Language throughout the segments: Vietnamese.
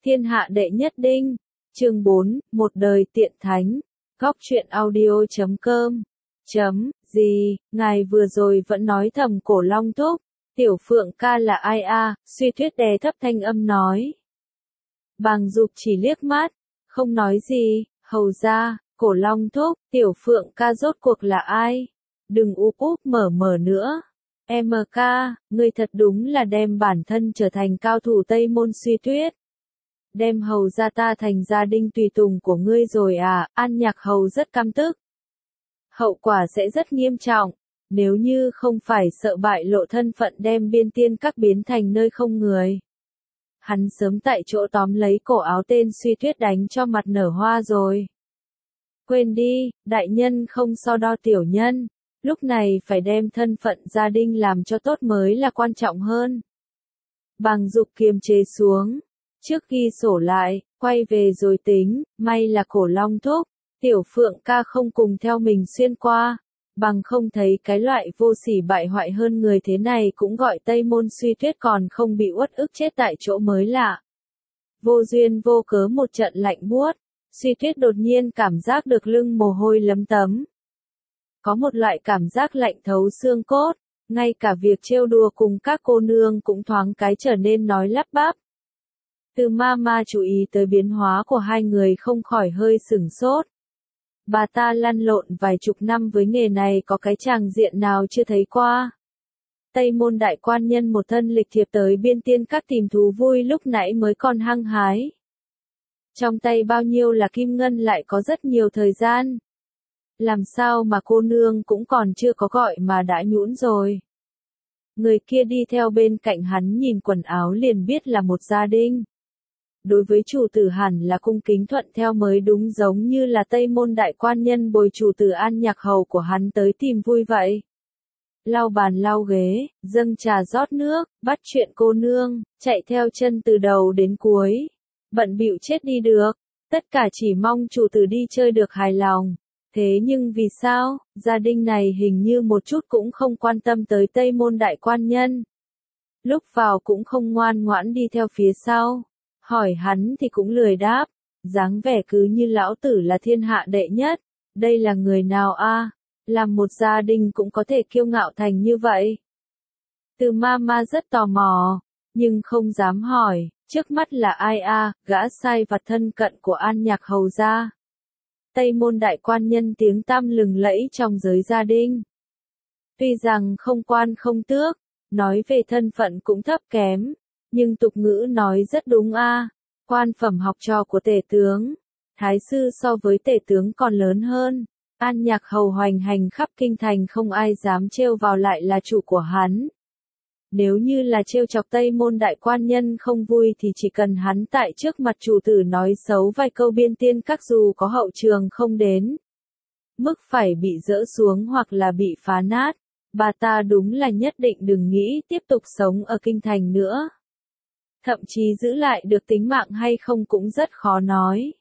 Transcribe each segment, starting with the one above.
Thiên hạ đệ nhất đinh. Chương 4, một đời tiện thánh. Góc truyện audio.com. Gì, ngài vừa rồi vẫn nói thầm Cổ Long Thúc, Tiểu Phượng ca là ai a? Suy Tuyết đè thấp thanh âm nói. Bàng Dục chỉ liếc mắt, không nói gì. Hầu ra, Cổ Long Thúc, Tiểu Phượng ca rốt cuộc là ai? Đừng úp úp mở mở nữa. MK, ngươi thật đúng là đem bản thân trở thành cao thủ Tây Môn Suy Tuyết. Đem hầu ra ta thành gia đình tùy tùng của ngươi rồi à? An Nhạc Hầu rất căm tức. Hậu quả sẽ rất nghiêm trọng, nếu như không phải sợ bại lộ thân phận đem Biên Tiên Các biến thành nơi không người. Hắn sớm tại chỗ tóm lấy cổ áo tên Suy Tuyết đánh cho mặt nở hoa rồi. Quên đi, đại nhân không so đo tiểu nhân, lúc này phải đem thân phận gia đình làm cho tốt mới là quan trọng hơn. Bàng Dục kiềm chế xuống, trước ghi sổ lại, quay về rồi tính, may là Cổ Long Thúc, Tiểu Phượng ca không cùng theo mình xuyên qua, bằng không thấy cái loại vô sỉ bại hoại hơn người thế này cũng gọi Tây Môn Suy Tuyết còn không bị uất ức chết tại chỗ mới lạ. Vô duyên vô cớ một trận lạnh buốt, Suy Tuyết đột nhiên cảm giác được lưng mồ hôi lấm tấm. Có một loại cảm giác lạnh thấu xương cốt, ngay cả việc trêu đùa cùng các cô nương cũng thoáng cái trở nên nói lắp bắp. Từ Mama chú ý tới biến hóa của hai người không khỏi hơi sửng sốt. Bà ta lăn lộn vài chục năm với nghề này có cái tràng diện nào chưa thấy qua. Tây Môn đại quan nhân một thân lịch thiệp tới Biên Tiên Các tìm thú vui lúc nãy mới còn hăng hái. Trong tay bao nhiêu là kim ngân lại có rất nhiều thời gian. Làm sao mà cô nương cũng còn chưa có gọi mà đã nhũn rồi. Người kia đi theo bên cạnh hắn nhìn quần áo liền biết là một gia đình. Đối với chủ tử hẳn là cung kính thuận theo mới đúng, giống như là Tây Môn đại quan nhân bồi chủ tử An Nhạc Hầu của hắn tới tìm vui vậy. Lau bàn lau ghế, dâng trà rót nước, bắt chuyện cô nương, chạy theo chân từ đầu đến cuối. Bận bịu chết đi được, tất cả chỉ mong chủ tử đi chơi được hài lòng. Thế nhưng vì sao, gia đình này hình như một chút cũng không quan tâm tới Tây Môn đại quan nhân. Lúc vào cũng không ngoan ngoãn đi theo phía sau. Hỏi hắn thì cũng lười đáp, dáng vẻ cứ như lão tử là thiên hạ đệ nhất, đây là người nào a? Làm một gia đình cũng có thể kiêu ngạo thành như vậy. Từ Mama rất tò mò, nhưng không dám hỏi, trước mắt là ai a? Gã sai vặt thân cận của An Nhạc Hầu gia. Tây Môn đại quan nhân tiếng tăm lừng lẫy trong giới gia đình. Tuy rằng không quan không tước, nói về thân phận cũng thấp kém. Nhưng tục ngữ nói rất đúng a, quan phẩm học trò của tể tướng, thái sư so với tể tướng còn lớn hơn. An Nhạc Hầu hoành hành khắp kinh thành không ai dám trêu vào lại là chủ của hắn. Nếu như là trêu chọc Tây Môn đại quan nhân không vui thì chỉ cần hắn tại trước mặt chủ tử nói xấu vài câu Biên Tiên Các dù có hậu trường không đến. Mức phải bị dỡ xuống hoặc là bị phá nát, bà ta đúng là nhất định đừng nghĩ tiếp tục sống ở kinh thành nữa. Thậm chí giữ lại được tính mạng hay không cũng rất khó nói.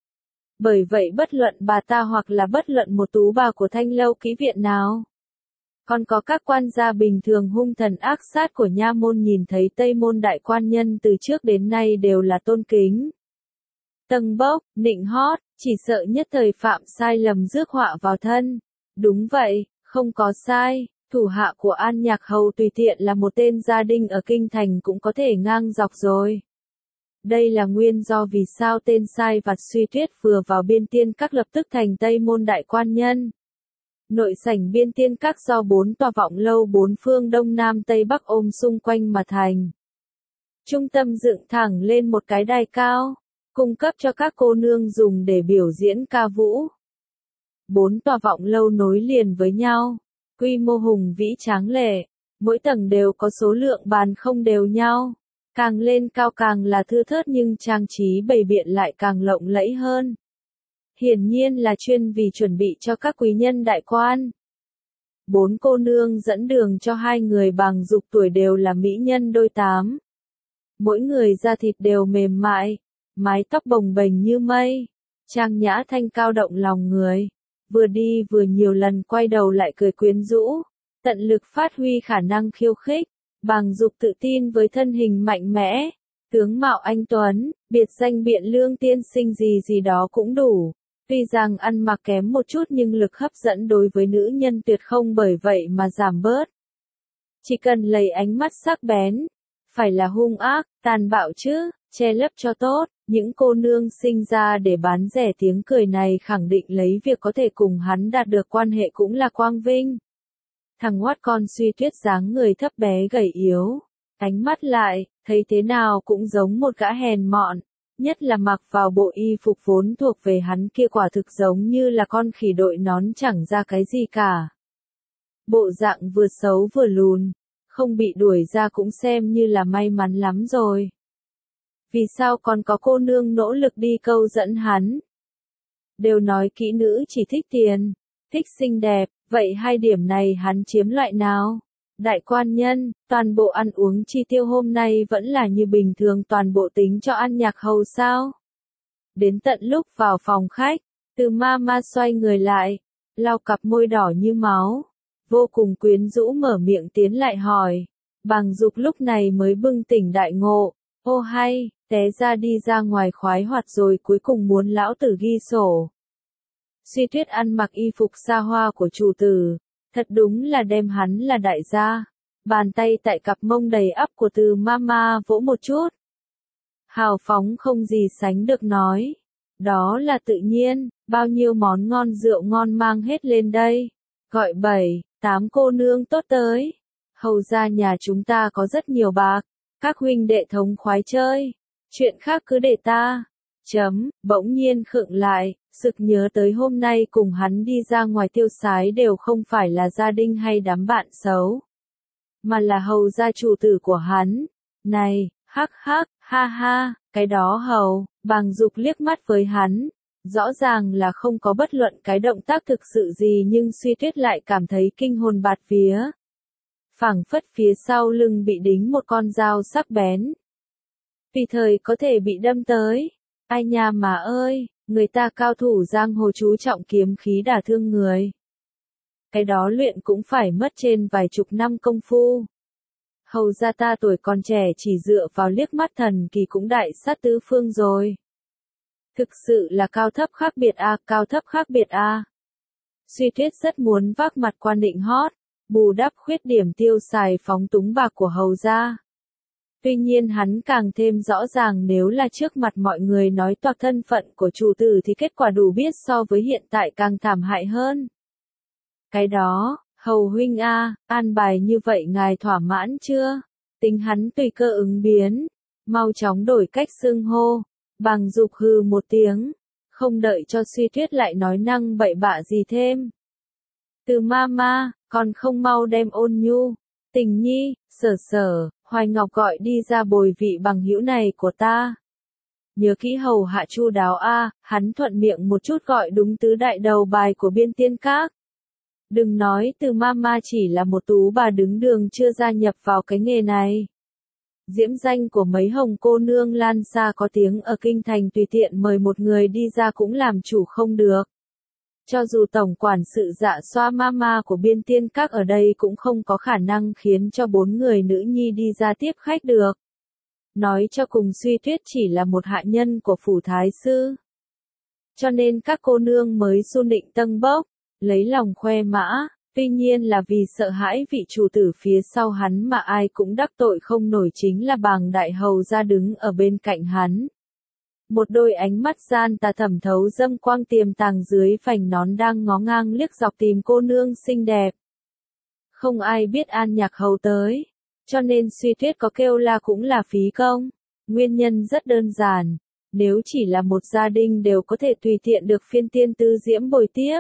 Bởi vậy bất luận bà ta hoặc là bất luận một tú bà của Thanh Lâu Kỹ Viện nào. Còn có các quan gia bình thường hung thần ác sát của nha môn nhìn thấy Tây Môn đại quan nhân từ trước đến nay đều là tôn kính. Tâng bốc, nịnh hót, chỉ sợ nhất thời phạm sai lầm rước họa vào thân. Đúng vậy, không có sai. Thủ hạ của An Nhạc Hầu tùy tiện là một tên gia đình ở kinh thành cũng có thể ngang dọc rồi. Đây là nguyên do vì sao tên sai vặt Suy Tuyết vừa vào Biên Tiên Các lập tức thành Tây Môn đại quan nhân. Nội sảnh Biên Tiên Các do 4 tòa vọng lâu 4 phương Đông Nam Tây Bắc ôm xung quanh mà thành. Trung tâm dựng thẳng lên một cái đài cao, cung cấp cho các cô nương dùng để biểu diễn ca vũ. 4 tòa vọng lâu nối liền với nhau. Quy mô hùng vĩ tráng lệ, mỗi tầng đều có số lượng bàn không đều nhau, càng lên cao càng là thưa thớt nhưng trang trí bày biện lại càng lộng lẫy hơn. Hiển nhiên là chuyên vì chuẩn bị cho các quý nhân đại quan. 4 cô nương dẫn đường cho hai người Bàng Dục tuổi đều là mỹ nhân đôi tám. Mỗi người da thịt đều mềm mại, mái tóc bồng bềnh như mây, trang nhã thanh cao động lòng người. Vừa đi vừa nhiều lần quay đầu lại cười quyến rũ, tận lực phát huy khả năng khiêu khích. Bàng Dục tự tin với thân hình mạnh mẽ, Tướng mạo anh tuấn, biệt danh Biện Lương tiên sinh gì gì đó cũng đủ. Tuy rằng ăn mặc kém một chút nhưng lực hấp dẫn đối với nữ nhân tuyệt không bởi vậy mà giảm bớt. Chỉ cần lấy ánh mắt sắc bén, phải là hung ác, tàn bạo chứ, che lấp cho tốt, những cô nương sinh ra để bán rẻ tiếng cười này khẳng định lấy việc có thể cùng hắn đạt được quan hệ cũng là quang vinh. Thằng ngoát con Suy Tuyết dáng người thấp bé gầy yếu, ánh mắt lại, thấy thế nào cũng giống một gã hèn mọn, nhất là mặc vào bộ y phục vốn thuộc về hắn kia quả thực giống như là con khỉ đội nón chẳng ra cái gì cả. Bộ dạng vừa xấu vừa lùn, không bị đuổi ra cũng xem như là may mắn lắm rồi. Vì sao còn có cô nương nỗ lực đi câu dẫn hắn? Đều nói kỹ nữ chỉ thích tiền, thích xinh đẹp, vậy hai điểm này hắn chiếm loại nào? Đại quan nhân, toàn bộ ăn uống chi tiêu hôm nay vẫn là như bình thường toàn bộ tính cho ăn nhạc hầu sao? Đến tận lúc vào phòng khách, Từ Mama xoay người lại, lau cặp môi đỏ như máu, vô cùng quyến rũ mở miệng tiến lại hỏi. Bàng Dục lúc này mới bừng tỉnh đại ngộ, ô hay, té ra đi ra ngoài khoái hoạt rồi cuối cùng muốn lão tử ghi sổ. Suy Tuyết ăn mặc y phục xa hoa của chủ tử, thật đúng là đem hắn là đại gia. Bàn tay tại cặp mông đầy ắp của Từ Mama vỗ một chút. Hào phóng không gì sánh được nói. Đó là tự nhiên, bao nhiêu món ngon rượu ngon mang hết lên đây. Gọi 7, 8 cô nương tốt tới. Hầu ra nhà chúng ta có rất nhiều bạc. Các huynh đệ thống khoái chơi. Chuyện khác cứ để ta. Bỗng nhiên khựng lại, sực nhớ tới hôm nay cùng hắn đi ra ngoài tiêu sái đều không phải là gia đình hay đám bạn xấu. Mà là hầu gia chủ tử của hắn. Này, hắc hắc, ha ha, cái đó hầu, Bàng Dục liếc mắt với hắn. Rõ ràng là không có bất luận cái động tác thực sự gì nhưng Suy Tuyết lại cảm thấy kinh hồn bạt vía. Phảng phất phía sau lưng bị đính một con dao sắc bén. Tùy thời có thể bị đâm tới. Ai nha mà ơi, người ta cao thủ giang hồ chú trọng kiếm khí đả thương người. Cái đó luyện cũng phải mất trên vài chục năm công phu. Hầu ra ta tuổi còn trẻ chỉ dựa vào liếc mắt thần kỳ cũng đại sát tứ phương rồi. Thực sự là cao thấp khác biệt a, cao thấp khác biệt a. Suy Tuyết rất muốn vác mặt quan định hót, bù đắp khuyết điểm tiêu xài phóng túng bạc của hầu gia. Tuy nhiên hắn càng thêm rõ ràng nếu là trước mặt mọi người nói toạc thân phận của chủ tử thì kết quả đủ biết so với hiện tại càng thảm hại hơn. Cái đó, hầu huynh a, an bài như vậy ngài thỏa mãn chưa? Tính hắn tùy cơ ứng biến, mau chóng đổi cách xưng hô. Bàng Dục hừ một tiếng, không đợi cho Suy Tuyết lại nói năng bậy bạ gì thêm. Từ Mama, còn không mau đem Ôn Nhu, Tình Nhi, Sở, Hoài Ngọc gọi đi ra bồi vị bằng hữu này của ta. Nhớ kỹ hầu hạ chu đáo a, hắn thuận miệng một chút gọi đúng tứ đại đầu bài của Biên Tiên Các. Đừng nói Từ Mama chỉ là một tú bà đứng đường chưa gia nhập vào cái nghề này. Diễm danh của mấy hồng cô nương lan xa có tiếng ở kinh thành tùy tiện mời một người đi ra cũng làm chủ không được. Cho dù tổng quản sự Dạ Xoa Mama của Biên Tiên Các ở đây cũng không có khả năng khiến cho 4 người nữ nhi đi ra tiếp khách được. Nói cho cùng Suy Tuyết chỉ là một hạ nhân của phủ thái sư. Cho nên các cô nương mới xu nịnh tâng bốc, lấy lòng khoe mã. Tuy nhiên là vì sợ hãi vị chủ tử phía sau hắn mà ai cũng đắc tội không nổi chính là Bàng Đại Hầu ra đứng ở bên cạnh hắn. Một đôi ánh mắt gian tà thẩm thấu dâm quang tiềm tàng dưới phành nón đang ngó ngang liếc dọc tìm cô nương xinh đẹp. Không ai biết An Nhạc Hầu tới, cho nên Suy Tuyết có kêu la cũng là phí công. Nguyên nhân rất đơn giản, nếu chỉ là một gia đình đều có thể tùy tiện được phiên tiên tư diễm bồi tiếp.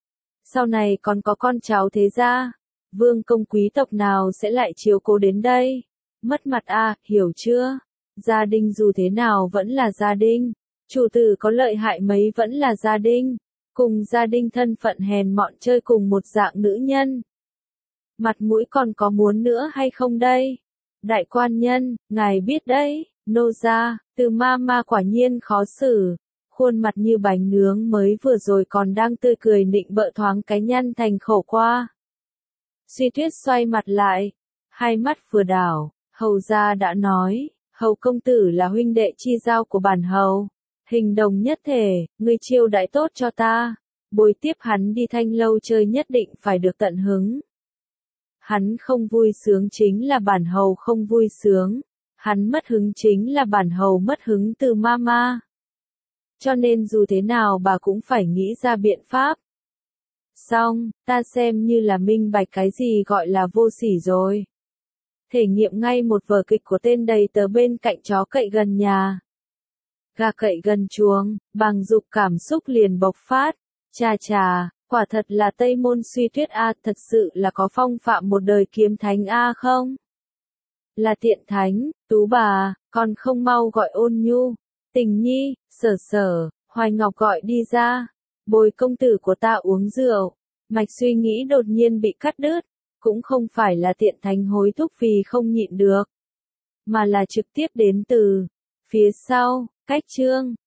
Sau này còn có con cháu thế gia, vương công quý tộc nào sẽ lại chiếu cố đến đây? Mất mặt a, hiểu chưa? Gia đình dù thế nào vẫn là gia đình, chủ tử có lợi hại mấy vẫn là gia đình, cùng gia đình thân phận hèn mọn chơi cùng một dạng nữ nhân. Mặt mũi còn có muốn nữa hay không đây? Đại quan nhân, ngài biết đấy, nô gia, Từ Mama quả nhiên khó xử. Khuôn mặt như bánh nướng mới vừa rồi còn đang tươi cười nịnh bợ thoáng cái nhăn thành khổ qua. Suy Tuyết xoay mặt lại, hai mắt vừa đảo, hầu gia đã nói, Hầu công tử là huynh đệ chi giao của bản hầu. Hình đồng nhất thể, ngươi chiêu đãi tốt cho ta. Bồi tiếp hắn đi Thanh lâu chơi nhất định phải được tận hứng. Hắn không vui sướng chính là bản hầu không vui sướng. Hắn mất hứng chính là bản hầu mất hứng từ mama. Cho nên dù thế nào bà cũng phải nghĩ ra biện pháp. Xong, ta xem như là minh bạch cái gì gọi là vô sỉ rồi. Thể nghiệm ngay một vở kịch của tên đầy tớ bên cạnh chó cậy gần nhà. Gà cậy gần chuồng, bằng dục cảm xúc liền bộc phát. Chà chà, quả thật là Tây Môn Suy Tuyết a, thật sự là có phong phạm một đời kiếm thánh a không? Là tiện thánh, tú bà, còn không mau gọi Ôn Nhu, Tình Nhi, Sở Sở, Hoài Ngọc gọi đi ra. Bồi công tử của ta uống rượu. Mạch suy nghĩ đột nhiên bị cắt đứt. Cũng không phải là tiện thánh hối thúc vì không nhịn được. Mà là trực tiếp đến từ phía sau, cách chương.